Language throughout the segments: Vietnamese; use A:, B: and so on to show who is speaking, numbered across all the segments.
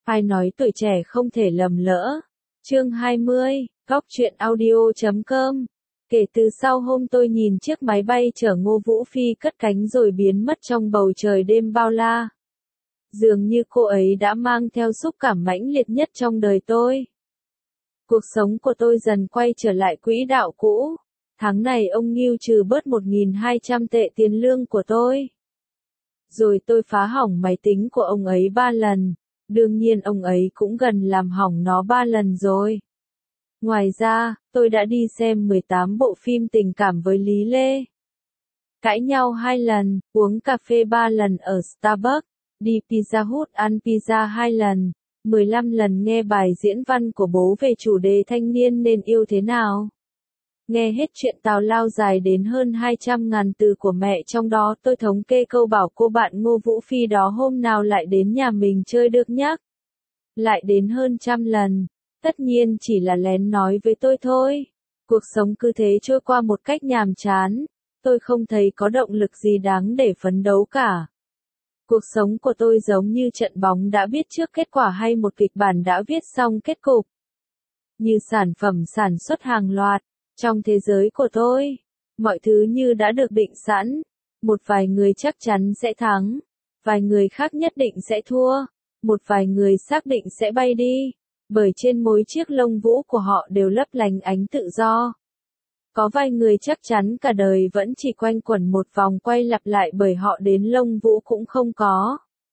A: Ai nói tuổi trẻ không thể lầm lỡ. Chương 20, goctruyện audio.com. Kể từ sau hôm tôi nhìn chiếc máy bay chở Ngô Vũ Phi cất cánh rồi biến mất trong bầu trời đêm bao la, dường như cô ấy đã mang theo xúc cảm mãnh liệt nhất trong đời tôi. Cuộc sống của tôi dần quay trở lại quỹ đạo cũ. Tháng này ông Ngưu trừ bớt 1.200 tệ tiền lương của tôi. Rồi tôi phá hỏng máy tính của ông ấy 3 lần. Đương nhiên ông ấy cũng gần làm hỏng nó 3 lần rồi. Ngoài ra, tôi đã đi xem 18 bộ phim tình cảm với Lý Lê. Cãi nhau 2 lần, uống cà phê 3 lần ở Starbucks, đi Pizza Hut ăn pizza 2 lần, 15 lần nghe bài diễn văn của bố về chủ đề thanh niên nên yêu thế nào. Nghe hết chuyện tào lao dài đến hơn 200.000 từ của mẹ, trong đó tôi thống kê câu bảo cô bạn Ngô Vũ Phi đó hôm nào lại đến nhà mình chơi được nhắc. Lại đến hơn 100 lần. Tất nhiên chỉ là lén nói với tôi thôi. Cuộc sống cứ thế trôi qua một cách nhàm chán. Tôi không thấy có động lực gì đáng để phấn đấu cả. Cuộc sống của tôi giống như trận bóng đã biết trước kết quả hay một kịch bản đã viết xong kết cục. Như sản phẩm sản xuất hàng loạt. Trong thế giới của tôi, mọi thứ như đã được định sẵn. Một vài người chắc chắn sẽ thắng. Vài người khác nhất định sẽ thua. Một vài người xác định sẽ bay đi. Bởi trên mỗi chiếc lông vũ của họ đều lấp lánh ánh tự do. Có vài người chắc chắn cả đời vẫn chỉ quanh quẩn một vòng quay lặp lại bởi họ đến lông vũ cũng không có.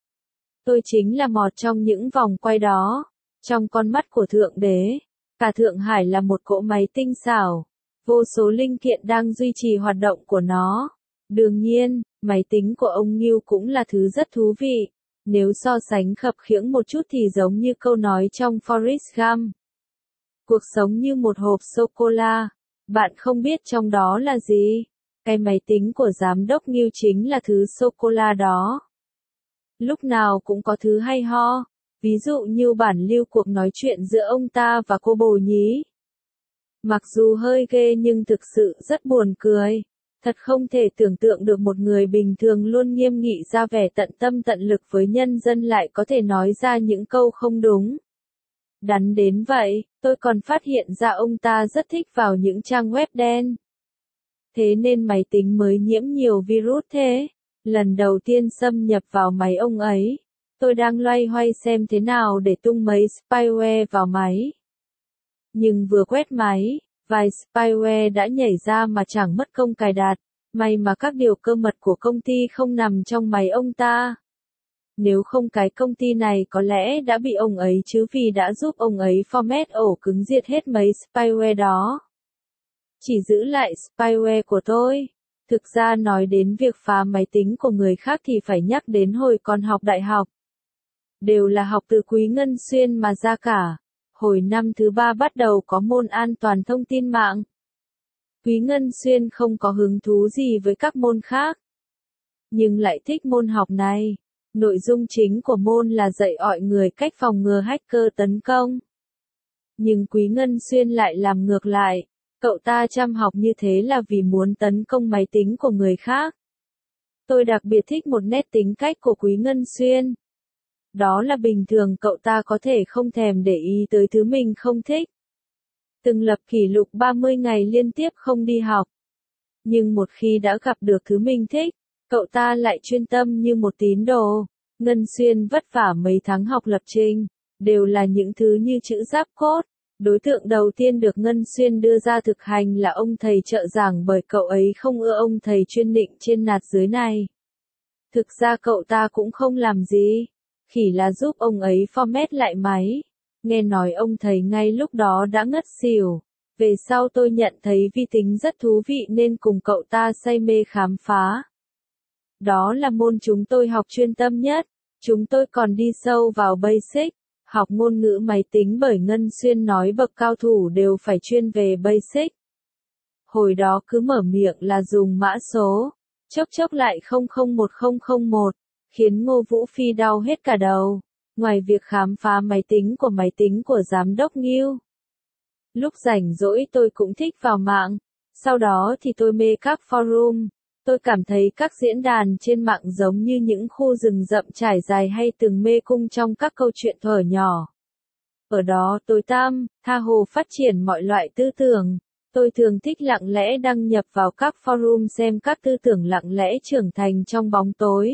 A: Tôi chính là một trong những vòng quay đó. Trong con mắt của Thượng Đế, cả Thượng Hải là một cỗ máy tinh xảo. Vô số linh kiện đang duy trì hoạt động của nó. Đương nhiên, máy tính của ông Ngưu cũng là thứ rất thú vị. Nếu so sánh khập khiễng một chút thì giống như câu nói trong Forrest Gump. Cuộc sống như một hộp sô-cô-la. Bạn không biết trong đó là gì. Cái máy tính của giám đốc Ngưu chính là thứ sô-cô-la đó. Lúc nào cũng có thứ hay ho. Ví dụ như bản lưu cuộc nói chuyện giữa ông ta và cô bồ nhí. Mặc dù hơi ghê nhưng thực sự rất buồn cười. Thật không thể tưởng tượng được một người bình thường luôn nghiêm nghị ra vẻ tận tâm tận lực với nhân dân lại có thể nói ra những câu không đúng. Đắn đến vậy, tôi còn phát hiện ra ông ta rất thích vào những trang web đen. Thế nên máy tính mới nhiễm nhiều virus thế. Lần đầu tiên xâm nhập vào máy ông ấy, tôi đang loay hoay xem thế nào để tung mấy spyware vào máy. Nhưng vừa quét máy, vài spyware đã nhảy ra mà chẳng mất công cài đặt. May mà các điều cơ mật của công ty không nằm trong máy ông ta. Nếu không cái công ty này có lẽ đã bị ông ấy chứ vì đã giúp ông ấy format ổ cứng diệt hết mấy spyware đó. Chỉ giữ lại spyware của tôi. Thực ra nói đến việc phá máy tính của người khác thì phải nhắc đến hồi còn học đại học. Đều là học từ Quý Ngân Xuyên mà ra cả. Hồi năm thứ 3 bắt đầu có môn an toàn thông tin mạng. Quý Ngân Xuyên không có hứng thú gì với các môn khác. Nhưng lại thích môn học này. Nội dung chính của môn là dạy mọi người cách phòng ngừa hacker tấn công. Nhưng Quý Ngân Xuyên lại làm ngược lại. Cậu ta chăm học như thế là vì muốn tấn công máy tính của người khác. Tôi đặc biệt thích một nét tính cách của Quý Ngân Xuyên. Đó là bình thường cậu ta có thể không thèm để ý tới thứ mình không thích. Từng lập kỷ lục 30 ngày liên tiếp không đi học. Nhưng một khi đã gặp được thứ mình thích, cậu ta lại chuyên tâm như một tín đồ. Ngân Xuyên vất vả mấy tháng học lập trình, đều là những thứ như chữ giáp code. Đối tượng đầu tiên được Ngân Xuyên đưa ra thực hành là ông thầy trợ giảng bởi cậu ấy không ưa ông thầy chuyên định trên nạt dưới này. Thực ra cậu ta cũng không làm gì, chỉ là giúp ông ấy format lại máy. Nghe nói ông thầy ngay lúc đó đã ngất xỉu. Về sau tôi nhận thấy vi tính rất thú vị nên cùng cậu ta say mê khám phá. Đó là môn chúng tôi học chuyên tâm nhất. Chúng tôi còn đi sâu vào basic, học ngôn ngữ máy tính bởi Ngân Xuyên nói bậc cao thủ đều phải chuyên về basic. Hồi đó cứ mở miệng là dùng mã số, chốc chốc lại 001001, khiến Ngô Vũ Phi đau hết cả đầu. Ngoài việc khám phá máy tính của giám đốc Ngưu. Lúc rảnh rỗi tôi cũng thích vào mạng, sau đó thì tôi mê các forum. Tôi cảm thấy các diễn đàn trên mạng giống như những khu rừng rậm trải dài hay từng mê cung trong các câu chuyện thuở nhỏ. Ở đó tối tăm, tha hồ phát triển mọi loại tư tưởng. Tôi thường thích lặng lẽ đăng nhập vào các forum xem các tư tưởng lặng lẽ trưởng thành trong bóng tối.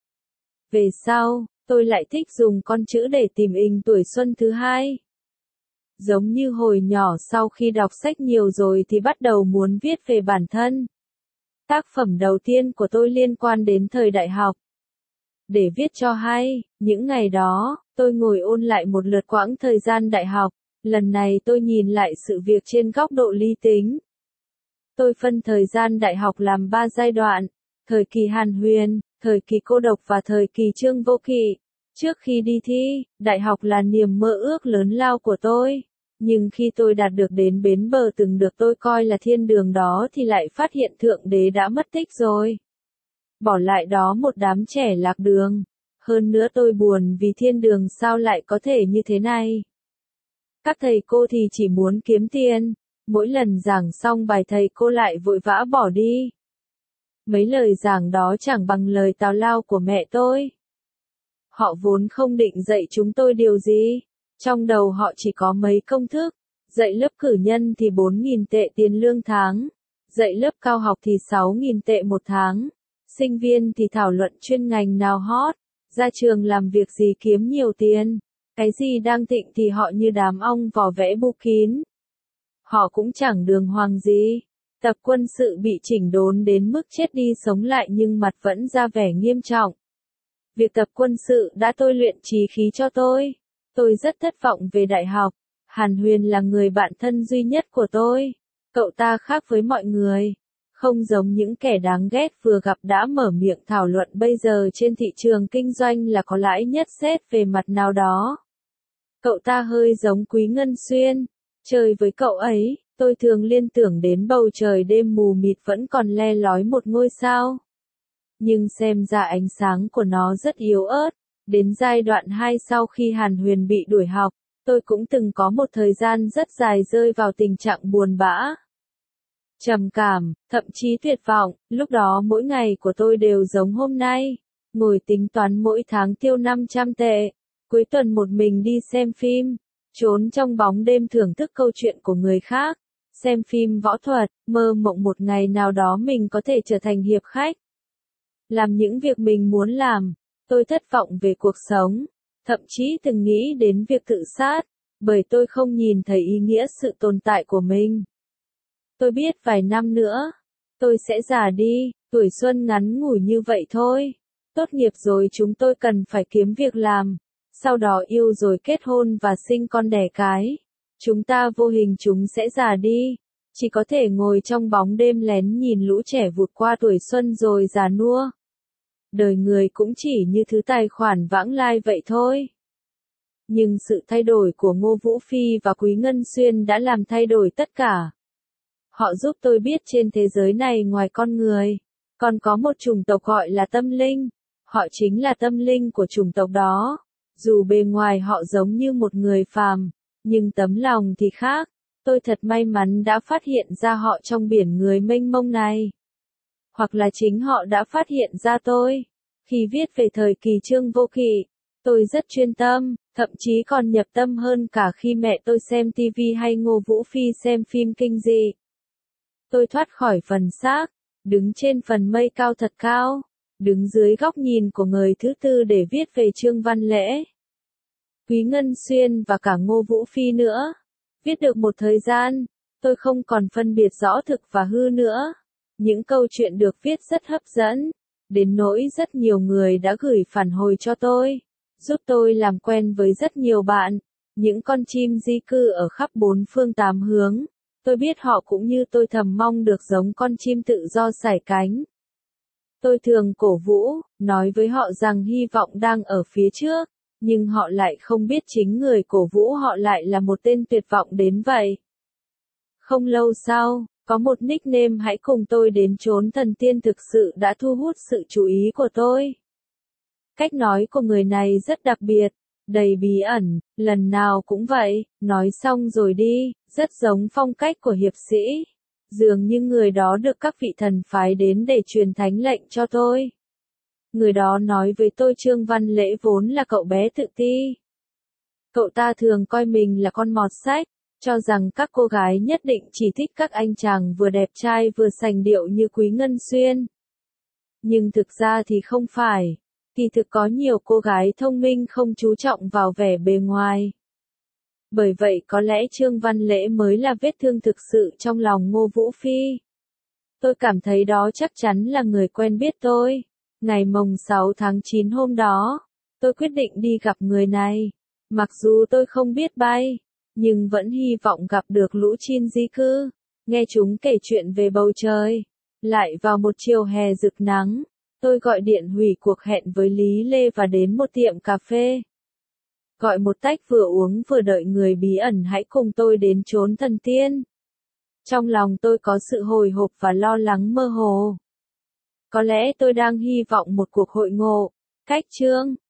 A: Về sau, tôi lại thích dùng con chữ để tìm hình tuổi xuân thứ hai. Giống như hồi nhỏ sau khi đọc sách nhiều rồi thì bắt đầu muốn viết về bản thân. Tác phẩm đầu tiên của tôi liên quan đến thời đại học. Để viết cho hay, những ngày đó, tôi ngồi ôn lại một lượt quãng thời gian đại học. Lần này tôi nhìn lại sự việc trên góc độ lý tính. Tôi phân thời gian đại học làm 3 giai đoạn, thời kỳ Hàn Huyền, thời kỳ cô độc và thời kỳ Trương Vô Kỵ. Trước khi đi thi, đại học là niềm mơ ước lớn lao của tôi. Nhưng khi tôi đạt được đến bến bờ từng được tôi coi là thiên đường đó thì lại phát hiện Thượng Đế đã mất tích rồi. Bỏ lại đó một đám trẻ lạc đường. Hơn nữa tôi buồn vì thiên đường sao lại có thể như thế này. Các thầy cô thì chỉ muốn kiếm tiền. Mỗi lần giảng xong bài thầy cô lại vội vã bỏ đi. Mấy lời giảng đó chẳng bằng lời tào lao của mẹ tôi. Họ vốn không định dạy chúng tôi điều gì. Trong đầu họ chỉ có mấy công thức. Dạy lớp cử nhân thì 4.000 tệ tiền lương tháng. Dạy lớp cao học thì 6.000 tệ một tháng. Sinh viên thì thảo luận chuyên ngành nào hot. Ra trường làm việc gì kiếm nhiều tiền. Cái gì đang thịnh thì họ như đám ong vò vẽ bu kín. Họ cũng chẳng đường hoàng gì. Tập quân sự bị chỉnh đốn đến mức chết đi sống lại nhưng mặt vẫn ra vẻ nghiêm trọng. Việc tập quân sự đã tôi luyện trí khí cho tôi. Tôi rất thất vọng về đại học. Hàn Huyền là người bạn thân duy nhất của tôi. Cậu ta khác với mọi người. Không giống những kẻ đáng ghét vừa gặp đã mở miệng thảo luận bây giờ trên thị trường kinh doanh là có lãi nhất xét về mặt nào đó. Cậu ta hơi giống Quý Ngân Xuyên. Chơi với cậu ấy, tôi thường liên tưởng đến bầu trời đêm mù mịt vẫn còn le lói một ngôi sao. Nhưng xem ra ánh sáng của nó rất yếu ớt. Đến giai đoạn 2 sau khi Hàn Huyền bị đuổi học, tôi cũng từng có một thời gian rất dài rơi vào tình trạng buồn bã. Trầm cảm, thậm chí tuyệt vọng, lúc đó mỗi ngày của tôi đều giống hôm nay. Ngồi tính toán mỗi tháng tiêu 500 tệ. Cuối tuần một mình đi xem phim. Trốn trong bóng đêm thưởng thức câu chuyện của người khác. Xem phim võ thuật, mơ mộng một ngày nào đó mình có thể trở thành hiệp khách. Làm những việc mình muốn làm. Tôi thất vọng về cuộc sống. Thậm chí từng nghĩ đến việc tự sát. Bởi tôi không nhìn thấy ý nghĩa sự tồn tại của mình. Tôi biết vài năm nữa, tôi sẽ già đi, tuổi xuân ngắn ngủi như vậy thôi. Tốt nghiệp rồi chúng tôi cần phải kiếm việc làm. Sau đó yêu rồi kết hôn và sinh con đẻ cái. Chúng ta vô hình chúng sẽ già đi. Chỉ có thể ngồi trong bóng đêm lén nhìn lũ trẻ vụt qua tuổi xuân rồi già nua. Đời người cũng chỉ như thứ tài khoản vãng lai vậy thôi. Nhưng sự thay đổi của Ngô Vũ Phi và Quý Ngân Xuyên đã làm thay đổi tất cả. Họ giúp tôi biết trên thế giới này ngoài con người, còn có một chủng tộc gọi là tâm linh. Họ chính là tâm linh của chủng tộc đó. Dù bề ngoài họ giống như một người phàm, nhưng tấm lòng thì khác. Tôi thật may mắn đã phát hiện ra họ trong biển người mênh mông này. Hoặc là chính họ đã phát hiện ra tôi. Khi viết về thời kỳ Trương Vô Kỵ, tôi rất chuyên tâm, thậm chí còn nhập tâm hơn cả khi mẹ tôi xem TV hay Ngô Vũ Phi xem phim kinh dị. Tôi thoát khỏi phần xác, đứng trên phần mây cao thật cao, đứng dưới góc nhìn của người thứ tư để viết về Trương Văn Lễ, Quý Ngân Xuyên và cả Ngô Vũ Phi nữa. Viết được một thời gian, tôi không còn phân biệt rõ thực và hư nữa. Những câu chuyện được viết rất hấp dẫn, đến nỗi rất nhiều người đã gửi phản hồi cho tôi, giúp tôi làm quen với rất nhiều bạn, những con chim di cư ở khắp bốn phương tám hướng. Tôi biết họ cũng như tôi thầm mong được giống con chim tự do sải cánh. Tôi thường cổ vũ, nói với họ rằng hy vọng đang ở phía trước, nhưng họ lại không biết chính người cổ vũ họ lại là một tên tuyệt vọng đến vậy. Không lâu sau, có một nickname hãy cùng tôi đến chốn thần tiên thực sự đã thu hút sự chú ý của tôi. Cách nói của người này rất đặc biệt, đầy bí ẩn, lần nào cũng vậy, nói xong rồi đi, rất giống phong cách của hiệp sĩ. Dường như người đó được các vị thần phái đến để truyền thánh lệnh cho tôi. Người đó nói với tôi Trương Văn Lễ vốn là cậu bé tự ti. Cậu ta thường coi mình là con mọt sách, cho rằng các cô gái nhất định chỉ thích các anh chàng vừa đẹp trai vừa sành điệu như Quý Ngân Xuyên. Nhưng thực ra thì không phải. Kỳ thực có nhiều cô gái thông minh không chú trọng vào vẻ bề ngoài. Bởi vậy có lẽ Trương Văn Lễ mới là vết thương thực sự trong lòng Ngô Vũ Phi. Tôi cảm thấy đó chắc chắn là người quen biết tôi. Ngày mồng 6 tháng 9 hôm đó, tôi quyết định đi gặp người này. Mặc dù tôi không biết bay, nhưng vẫn hy vọng gặp được lũ chim di cư, nghe chúng kể chuyện về bầu trời. Lại vào một chiều hè rực nắng, tôi gọi điện hủy cuộc hẹn với Lý Lê và đến một tiệm cà phê. Gọi một tách vừa uống vừa đợi người bí ẩn hãy cùng tôi đến chốn thần tiên. Trong lòng tôi có sự hồi hộp và lo lắng mơ hồ. Có lẽ tôi đang hy vọng một cuộc hội ngộ, cách Trương